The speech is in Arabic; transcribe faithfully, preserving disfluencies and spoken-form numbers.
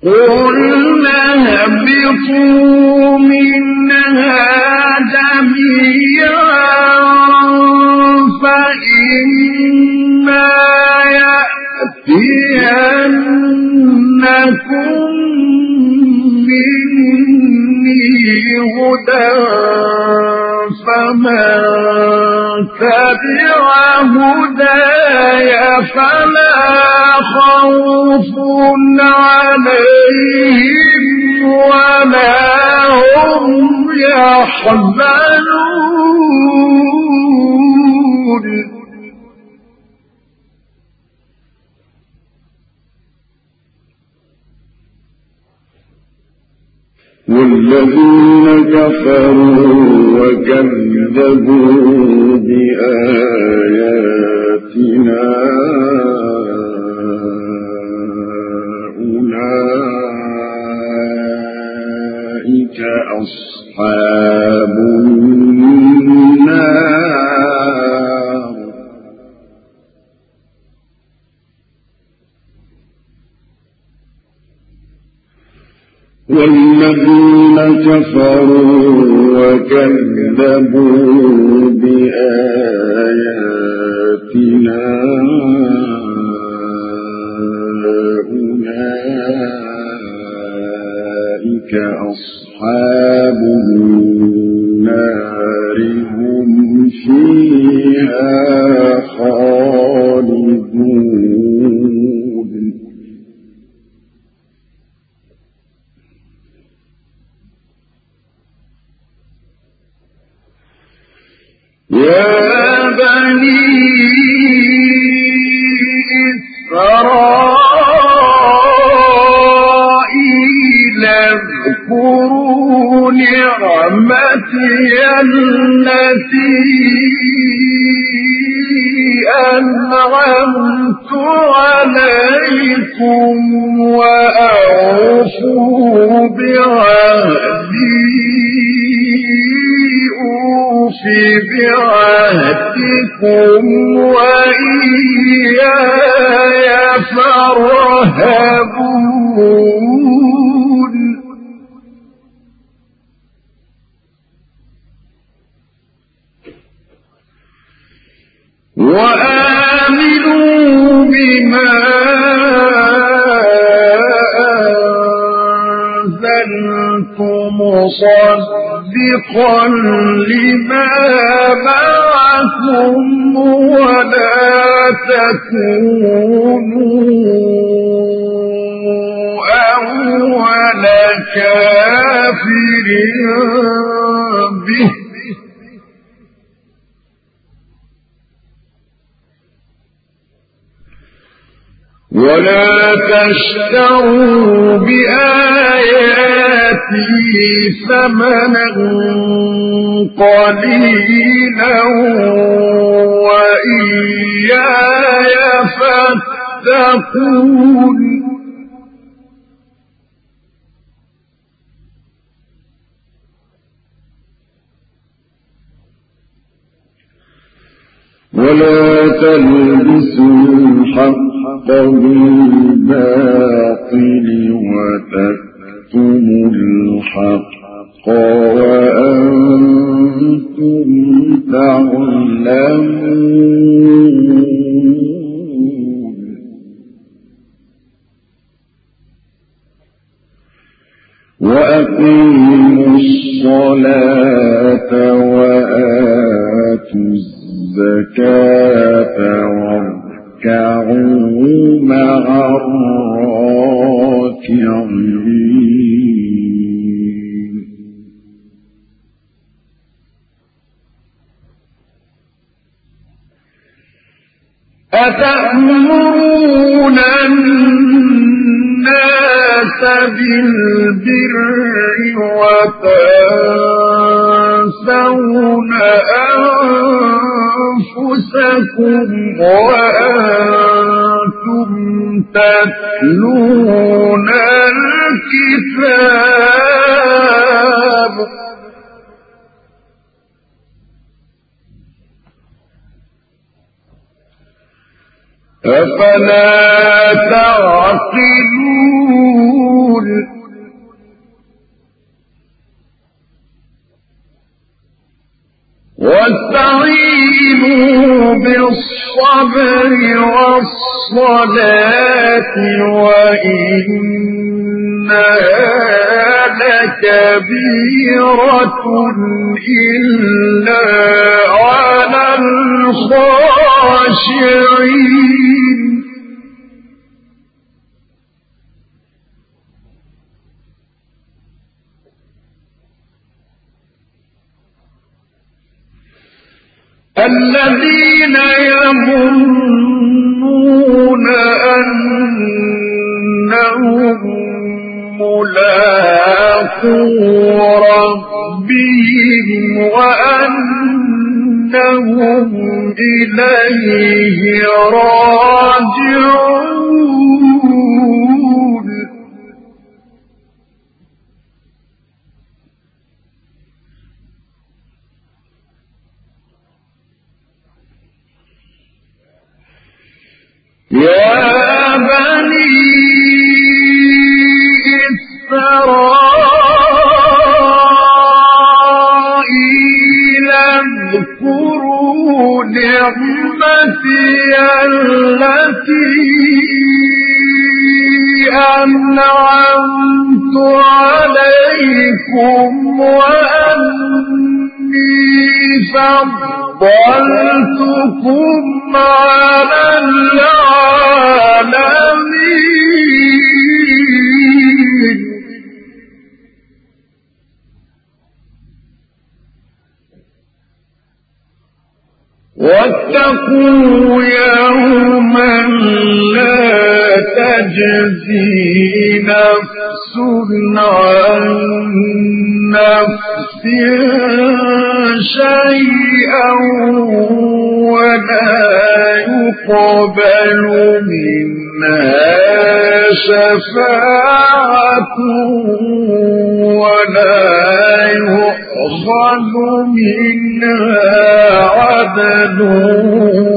قلنا اهبطوا منها جميعا فإما يأتينكم مني هدى فمن تبع هداي فلا خوف عليهم ولا هم يحزنون والذين كفروا وكذبوا بآياتنا أولئك أصحاب النار والذين كفروا وكذبوا بآياتنا أولئك أصحاب النار هم فيها خالدون يا بني إسرائيل اذكروا نعمتي التي أنعمت عليكم وأوفوا بعهدي أوف بعهدكم وإياي فارهبون وآمنوا بما أنزلت مصدقا لما معكم ولا تكونوا أول كافر به ولا تشتروا بآياتي ثمنا قليلا وإياي فاتقون ولا تلبسوا الحق بالباطل وتكتموا الحق وأنتم تعلمون وأقيموا الصلاة وآتوا الزكاة واركعوا مع الراكعين أتأمرون الناس بالبر وتنسون أنفسكم وأنتم تتلون الكتاب أفلا تعقلون بالصبر والصلاة وإنها لكبيرة إلا على الخاشعين الذين يظنون أنهم ملاقو ربهم وأنهم إليه راجعون يا بني إسرائيل اذكروا نعمتي التي أنعمت عليكم وأني فضلتكم على العالمين واتقوا يوما لا تجزي نفس عن نفس شيئا ولا يقبل منها شفاعة ولا يؤخذ منها عدل